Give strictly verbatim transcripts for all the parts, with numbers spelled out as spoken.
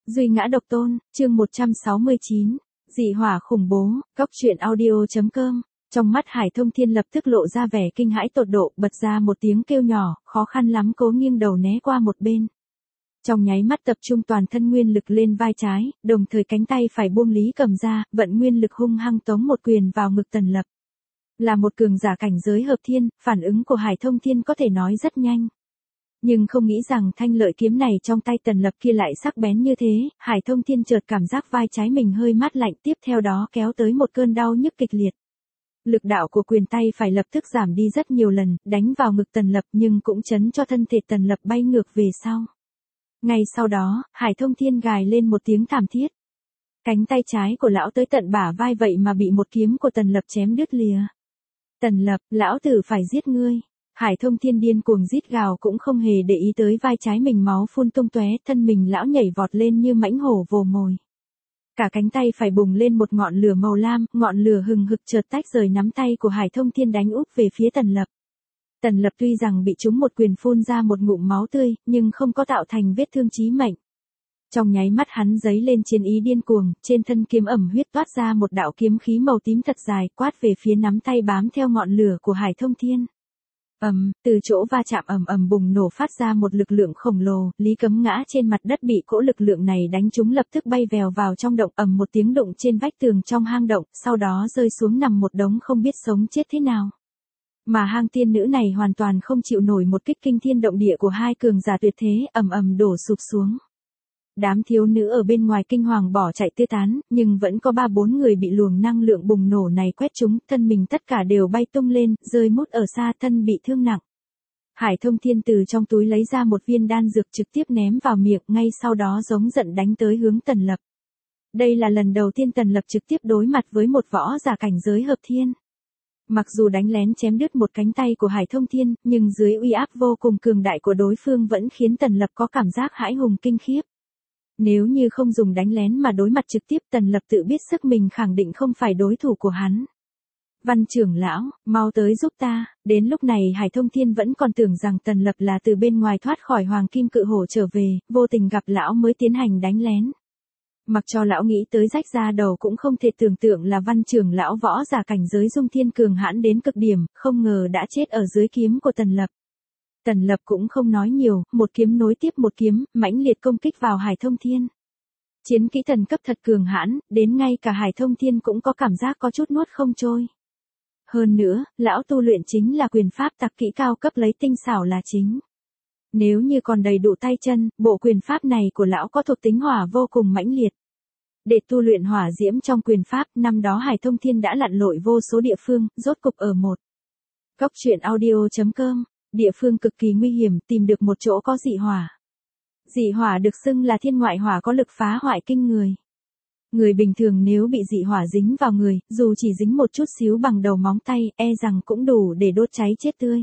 Duy ngã độc tôn, chương một trăm sáu mươi chín, dị hỏa khủng bố, cóc truyện audio chấm com. Trong mắt Hải Thông Thiên lập tức lộ ra vẻ kinh hãi tột độ, bật ra một tiếng kêu nhỏ, khó khăn lắm cố nghiêng đầu né qua một bên. Trong nháy mắt tập trung toàn thân nguyên lực lên vai trái, đồng thời cánh tay phải buông Lý Cầm ra, vận nguyên lực hung hăng tống một quyền vào ngực Tần Lập. Là một cường giả cảnh giới hợp thiên, phản ứng của Hải Thông Thiên có thể nói rất nhanh. Nhưng không nghĩ rằng thanh lợi kiếm này trong tay Tần Lập kia lại sắc bén như thế, Hải Thông Thiên chợt cảm giác vai trái mình hơi mát lạnh, tiếp theo đó kéo tới một cơn đau nhức kịch liệt. Lực đạo của quyền tay phải lập tức giảm đi rất nhiều lần, đánh vào ngực Tần Lập nhưng cũng chấn cho thân thể Tần Lập bay ngược về sau. Ngay sau đó, Hải Thông Thiên gào lên một tiếng thảm thiết. Cánh tay trái của lão tới tận bả vai vậy mà bị một kiếm của Tần Lập chém đứt lìa. Tần Lập, lão tử phải giết ngươi. Hải Thông Thiên điên cuồng rít gào cũng không hề để ý tới vai trái mình máu phun tung tóe, thân mình lão nhảy vọt lên như mãnh hổ vồ mồi. Cả cánh tay phải bùng lên một ngọn lửa màu lam, ngọn lửa hừng hực chợt tách rời nắm tay của Hải Thông Thiên đánh úp về phía Tần Lập. Tần Lập tuy rằng bị trúng một quyền phun ra một ngụm máu tươi, nhưng không có tạo thành vết thương chí mệnh. Trong nháy mắt hắn giấy lên chiến ý điên cuồng, trên thân kiếm ẩm huyết toát ra một đạo kiếm khí màu tím thật dài, quát về phía nắm tay bám theo ngọn lửa của Hải Thông Thiên. Ầm, um, từ chỗ va chạm ầm ầm bùng nổ phát ra một lực lượng khổng lồ, Lý Cấm ngã trên mặt đất bị cỗ lực lượng này đánh trúng lập tức bay vèo vào trong động, ầm một tiếng đụng trên vách tường trong hang động, sau đó rơi xuống nằm một đống không biết sống chết thế nào. Mà hang tiên nữ này hoàn toàn không chịu nổi một kích kinh thiên động địa của hai cường giả tuyệt thế, ầm ầm đổ sụp xuống. Đám thiếu nữ ở bên ngoài kinh hoàng bỏ chạy tứ tán, nhưng vẫn có ba bốn người bị luồng năng lượng bùng nổ này quét trúng, thân mình tất cả đều bay tung lên, rơi mút ở xa, thân bị thương nặng. Hải Thông Thiên từ trong túi lấy ra một viên đan dược trực tiếp ném vào miệng, ngay sau đó giống giận đánh tới hướng Tần Lập. Đây là lần đầu tiên Tần Lập trực tiếp đối mặt với một võ giả cảnh giới hợp thiên. Mặc dù đánh lén chém đứt một cánh tay của Hải Thông Thiên, nhưng dưới uy áp vô cùng cường đại của đối phương vẫn khiến Tần Lập có cảm giác hãi hùng kinh khiếp. Nếu như không dùng đánh lén mà đối mặt trực tiếp, Tần Lập tự biết sức mình khẳng định không phải đối thủ của hắn. Văn trưởng lão, mau tới giúp ta. Đến lúc này Hải Thông Thiên vẫn còn tưởng rằng Tần Lập là từ bên ngoài thoát khỏi Hoàng Kim Cự Hổ trở về, vô tình gặp lão mới tiến hành đánh lén. Mặc cho lão nghĩ tới rách da đầu cũng không thể tưởng tượng là Văn trưởng lão võ giả cảnh giới dung thiên cường hãn đến cực điểm, không ngờ đã chết ở dưới kiếm của Tần Lập. Tần Lập cũng không nói nhiều, một kiếm nối tiếp một kiếm, mãnh liệt công kích vào Hải Thông Thiên. Chiến kỹ thần cấp thật cường hãn, đến ngay cả Hải Thông Thiên cũng có cảm giác có chút nuốt không trôi. Hơn nữa, lão tu luyện chính là quyền pháp tặc kỹ cao cấp lấy tinh xảo là chính. Nếu như còn đầy đủ tay chân, bộ quyền pháp này của lão có thuộc tính hỏa vô cùng mãnh liệt. Để tu luyện hỏa diễm trong quyền pháp, năm đó Hải Thông Thiên đã lặn lội vô số địa phương, rốt cục ở một cóc truyện audio chấm com. Địa phương cực kỳ nguy hiểm, tìm được một chỗ có dị hỏa. Dị hỏa được xưng là thiên ngoại hỏa có lực phá hoại kinh người. Người bình thường nếu bị dị hỏa dính vào người, dù chỉ dính một chút xíu bằng đầu móng tay, e rằng cũng đủ để đốt cháy chết tươi.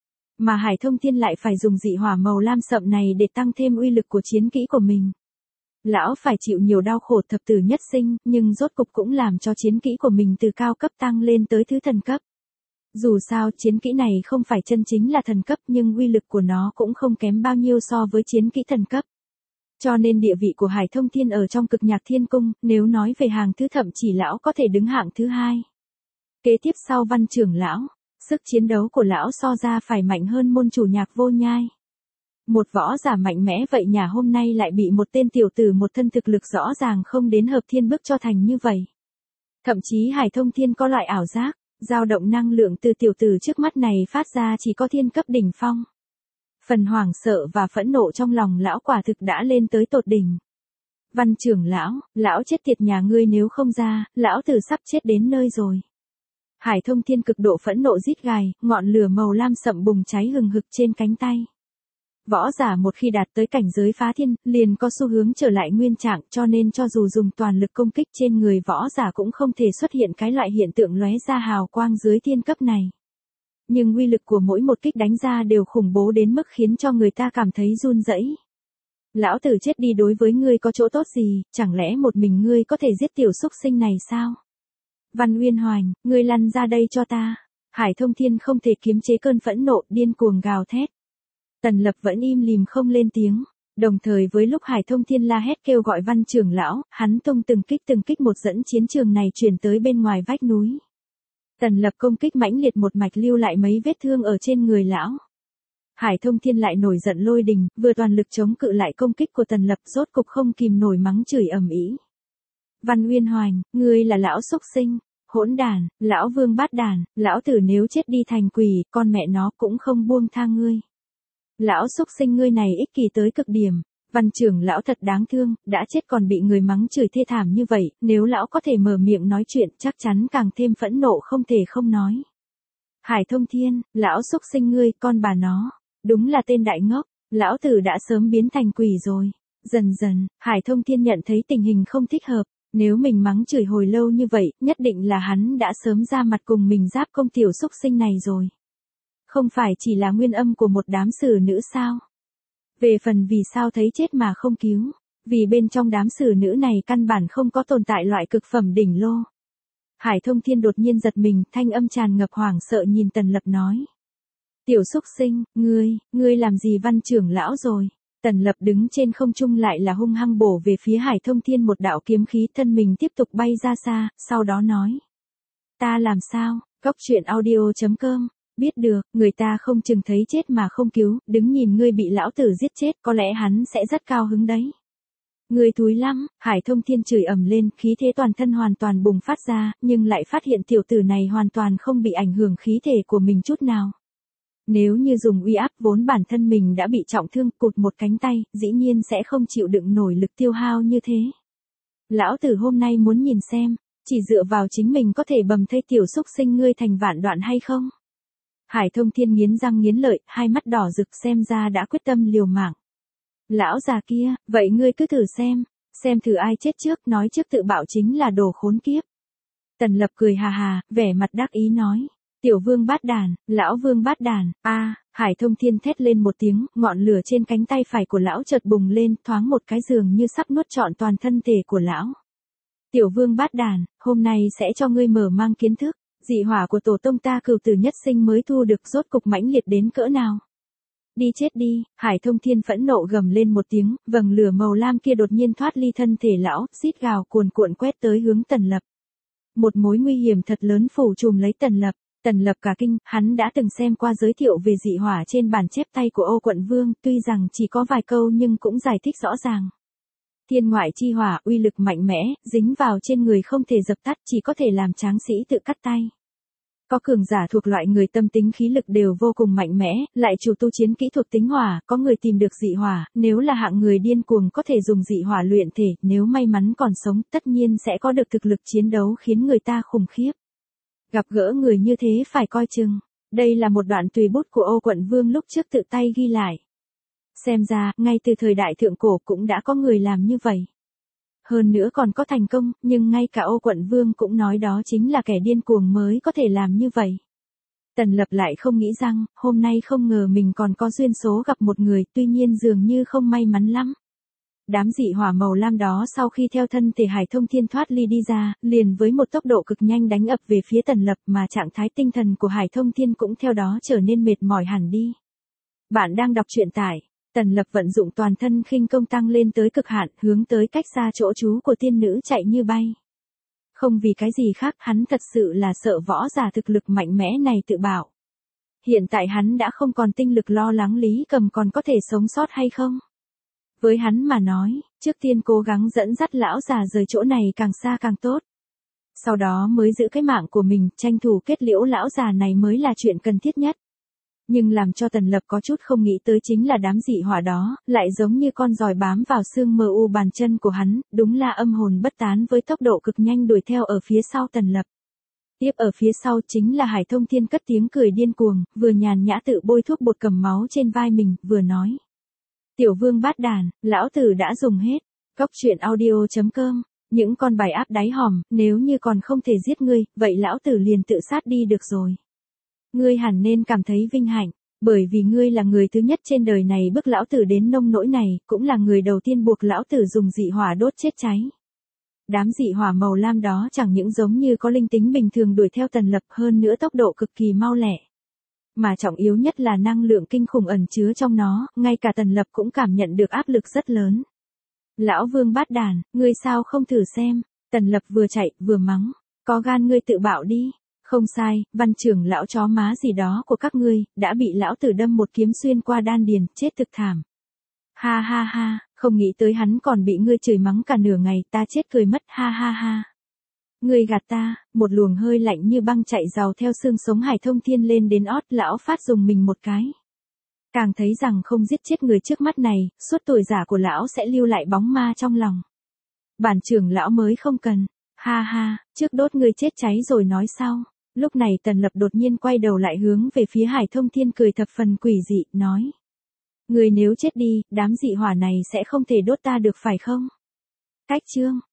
Mà Hải Thông Thiên lại phải dùng dị hỏa màu lam sậm này để tăng thêm uy lực của chiến kỹ của mình. Lão phải chịu nhiều đau khổ thập tử nhất sinh, nhưng rốt cục cũng làm cho chiến kỹ của mình từ cao cấp tăng lên tới thứ thần cấp. Dù sao chiến kỹ này không phải chân chính là thần cấp nhưng uy lực của nó cũng không kém bao nhiêu so với chiến kỹ thần cấp. Cho nên địa vị của Hải Thông Thiên ở trong Cực Nhạc Thiên Cung, nếu nói về hàng thứ thậm chỉ lão có thể đứng hạng thứ hai. Kế tiếp sau Văn trưởng lão, sức chiến đấu của lão so ra phải mạnh hơn môn chủ Nhạc Vô Nhai. Một võ giả mạnh mẽ vậy nhà hôm nay lại bị một tên tiểu tử một thân thực lực rõ ràng không đến hợp thiên bức cho thành như vậy. Thậm chí Hải Thông Thiên có loại ảo giác. Dao động năng lượng từ tiểu tử trước mắt này phát ra chỉ có thiên cấp đỉnh phong. Phần hoảng sợ và phẫn nộ trong lòng lão quả thực đã lên tới tột đỉnh. Văn trưởng lão, lão chết tiệt nhà ngươi nếu không ra, lão tử sắp chết đến nơi rồi. Hải Thông Thiên cực độ phẫn nộ rít gào, ngọn lửa màu lam sậm bùng cháy hừng hực trên cánh tay. Võ giả một khi đạt tới cảnh giới phá thiên, liền có xu hướng trở lại nguyên trạng, cho nên cho dù dùng toàn lực công kích trên người võ giả cũng không thể xuất hiện cái loại hiện tượng lóe ra hào quang dưới thiên cấp này. Nhưng uy lực của mỗi một kích đánh ra đều khủng bố đến mức khiến cho người ta cảm thấy run rẩy. Lão tử chết đi đối với ngươi có chỗ tốt gì, chẳng lẽ một mình ngươi có thể giết tiểu súc sinh này sao? Văn Uyên Hoành, ngươi lăn ra đây cho ta. Hải Thông Thiên không thể kiềm chế cơn phẫn nộ, điên cuồng gào thét. Tần Lập vẫn im lìm không lên tiếng. Đồng thời với lúc Hải Thông Thiên la hét kêu gọi Văn trưởng lão, hắn tung từng kích từng kích một dẫn chiến trường này chuyển tới bên ngoài vách núi. Tần Lập công kích mãnh liệt một mạch lưu lại mấy vết thương ở trên người lão. Hải Thông Thiên lại nổi giận lôi đình, vừa toàn lực chống cự lại công kích của Tần Lập, rốt cục không kìm nổi mắng chửi ầm ĩ. Văn Uyên Hoành, ngươi là lão xúc sinh, hỗn đàn, lão vương bát đàn, lão tử nếu chết đi thành quỷ, con mẹ nó cũng không buông tha ngươi. Lão xúc sinh ngươi này ích kỷ tới cực điểm, Văn trưởng lão thật đáng thương, đã chết còn bị người mắng chửi thê thảm như vậy, nếu lão có thể mở miệng nói chuyện chắc chắn càng thêm phẫn nộ không thể không nói. Hải Thông Thiên, lão xúc sinh ngươi, con bà nó, đúng là tên đại ngốc, lão tử đã sớm biến thành quỷ rồi. Dần dần, Hải Thông Thiên nhận thấy tình hình không thích hợp, nếu mình mắng chửi hồi lâu như vậy, nhất định là hắn đã sớm ra mặt cùng mình giáp công tiểu xúc sinh này rồi. Không phải chỉ là nguyên âm của một đám sử nữ sao? Về phần vì sao thấy chết mà không cứu, vì bên trong đám sử nữ này căn bản không có tồn tại loại cực phẩm đỉnh lô. Hải Thông Thiên đột nhiên giật mình, thanh âm tràn ngập hoảng sợ nhìn Tần Lập nói. Tiểu xúc sinh, ngươi, ngươi làm gì Văn trưởng lão rồi? Tần Lập đứng trên không trung lại là hung hăng bổ về phía Hải Thông Thiên một đạo kiếm khí, thân mình tiếp tục bay ra xa, sau đó nói. Ta làm sao? Cốc truyện audio chấm com. Biết được, người ta không chừng thấy chết mà không cứu, đứng nhìn ngươi bị lão tử giết chết, có lẽ hắn sẽ rất cao hứng đấy. Ngươi thúi lắm, Hải Thông Thiên chửi ầm lên, khí thế toàn thân hoàn toàn bùng phát ra, nhưng lại phát hiện tiểu tử này hoàn toàn không bị ảnh hưởng khí thể của mình chút nào. Nếu như dùng uy áp vốn bản thân mình đã bị trọng thương, cụt một cánh tay, dĩ nhiên sẽ không chịu đựng nổi lực tiêu hao như thế. Lão tử hôm nay muốn nhìn xem, chỉ dựa vào chính mình có thể bầm thây tiểu xúc sinh ngươi thành vạn đoạn hay không? Hải Thông Thiên nghiến răng nghiến lợi, hai mắt đỏ rực xem ra đã quyết tâm liều mạng. Lão già kia, vậy ngươi cứ thử xem, xem thử ai chết trước, nói trước tự bạo chính là đồ khốn kiếp. Tần Lập cười hà hà, vẻ mặt đắc ý nói. Tiểu vương bát đàn, lão vương bát đàn, a à, Hải Thông Thiên thét lên một tiếng, ngọn lửa trên cánh tay phải của lão chợt bùng lên, thoáng một cái giường như sắp nuốt trọn toàn thân thể của lão. Tiểu vương bát đàn, hôm nay sẽ cho ngươi mở mang kiến thức, dị hỏa của tổ tông ta cửu tử nhất sinh mới thu được rốt cục mãnh liệt đến cỡ nào. Đi chết đi, Hải Thông Thiên phẫn nộ gầm lên một tiếng, vầng lửa màu lam kia đột nhiên thoát ly thân thể lão, xít gào cuồn cuộn quét tới hướng Tần Lập. Một mối nguy hiểm thật lớn phủ trùm lấy Tần Lập. Tần Lập cả kinh, hắn đã từng xem qua giới thiệu về dị hỏa trên bản chép tay của Ô Quận Vương, tuy rằng chỉ có vài câu nhưng cũng giải thích rõ ràng. Thiên ngoại chi hỏa, uy lực mạnh mẽ, dính vào trên người không thể dập tắt, chỉ có thể làm tráng sĩ tự cắt tay. Có cường giả thuộc loại người tâm tính khí lực đều vô cùng mạnh mẽ, lại chủ tu chiến kỹ thuật tính hỏa, có người tìm được dị hỏa, nếu là hạng người điên cuồng có thể dùng dị hỏa luyện thể, nếu may mắn còn sống, tất nhiên sẽ có được thực lực chiến đấu khiến người ta khủng khiếp. Gặp gỡ người như thế phải coi chừng. Đây là một đoạn tùy bút của Ô Quận Vương lúc trước tự tay ghi lại. Xem ra, ngay từ thời đại thượng cổ cũng đã có người làm như vậy. Hơn nữa còn có thành công, nhưng ngay cả Ô Quận Vương cũng nói đó chính là kẻ điên cuồng mới có thể làm như vậy. Tần Lập lại không nghĩ rằng, hôm nay không ngờ mình còn có duyên số gặp một người, tuy nhiên dường như không may mắn lắm. Đám dị hỏa màu lam đó sau khi theo thân thể Hải Thông Thiên thoát ly đi ra, liền với một tốc độ cực nhanh đánh ập về phía Tần Lập mà trạng thái tinh thần của Hải Thông Thiên cũng theo đó trở nên mệt mỏi hẳn đi. Bạn đang đọc truyện tại, Tần Lập vận dụng toàn thân khinh công tăng lên tới cực hạn, hướng tới cách xa chỗ trú của tiên nữ chạy như bay. Không vì cái gì khác, hắn thật sự là sợ võ giả thực lực mạnh mẽ này tự bạo. Hiện tại hắn đã không còn tinh lực lo lắng Lý Cầm còn có thể sống sót hay không. Với hắn mà nói, trước tiên cố gắng dẫn dắt lão già rời chỗ này càng xa càng tốt. Sau đó mới giữ cái mạng của mình, tranh thủ kết liễu lão già này mới là chuyện cần thiết nhất. Nhưng làm cho Tần Lập có chút không nghĩ tới chính là đám dị hỏa đó, lại giống như con giòi bám vào xương mờ u bàn chân của hắn, đúng là âm hồn bất tán với tốc độ cực nhanh đuổi theo ở phía sau Tần Lập. Tiếp ở phía sau chính là Hải Thông Thiên cất tiếng cười điên cuồng, vừa nhàn nhã tự bôi thuốc bột cầm máu trên vai mình, vừa nói. Tiểu vương bát đàn, lão tử đã dùng hết. Cốc truyện audio chấm com. Những con bài áp đáy hòm, nếu như còn không thể giết ngươi, vậy lão tử liền tự sát đi được rồi. Ngươi hẳn nên cảm thấy vinh hạnh, bởi vì ngươi là người thứ nhất trên đời này bức lão tử đến nông nỗi này, cũng là người đầu tiên buộc lão tử dùng dị hỏa đốt chết cháy. Đám dị hỏa màu lam đó chẳng những giống như có linh tính bình thường đuổi theo Tần Lập, hơn nữa tốc độ cực kỳ mau lẹ. Mà trọng yếu nhất là năng lượng kinh khủng ẩn chứa trong nó, ngay cả Tần Lập cũng cảm nhận được áp lực rất lớn. Lão Vương bát đàn, ngươi sao không thử xem? Tần Lập vừa chạy, vừa mắng. Có gan ngươi tự bạo đi. Không sai, Văn trưởng lão chó má gì đó của các ngươi, đã bị lão tử đâm một kiếm xuyên qua đan điền, chết thực thảm. Ha ha ha, không nghĩ tới hắn còn bị ngươi chửi mắng cả nửa ngày, ta chết cười mất, ha ha ha. Ngươi gạt ta, một luồng hơi lạnh như băng chạy rào theo xương sống Hải Thông Thiên lên đến ót, lão phát dùng mình một cái. Càng thấy rằng không giết chết người trước mắt này, suốt tuổi già của lão sẽ lưu lại bóng ma trong lòng. Bản trưởng lão mới không cần, ha ha, trước đốt ngươi chết cháy rồi nói sau. Lúc này Tần Lập đột nhiên quay đầu lại hướng về phía Hải Thông Thiên cười thập phần quỷ dị, nói. Ngươi nếu chết đi, đám dị hỏa này sẽ không thể đốt ta được phải không? Cách chương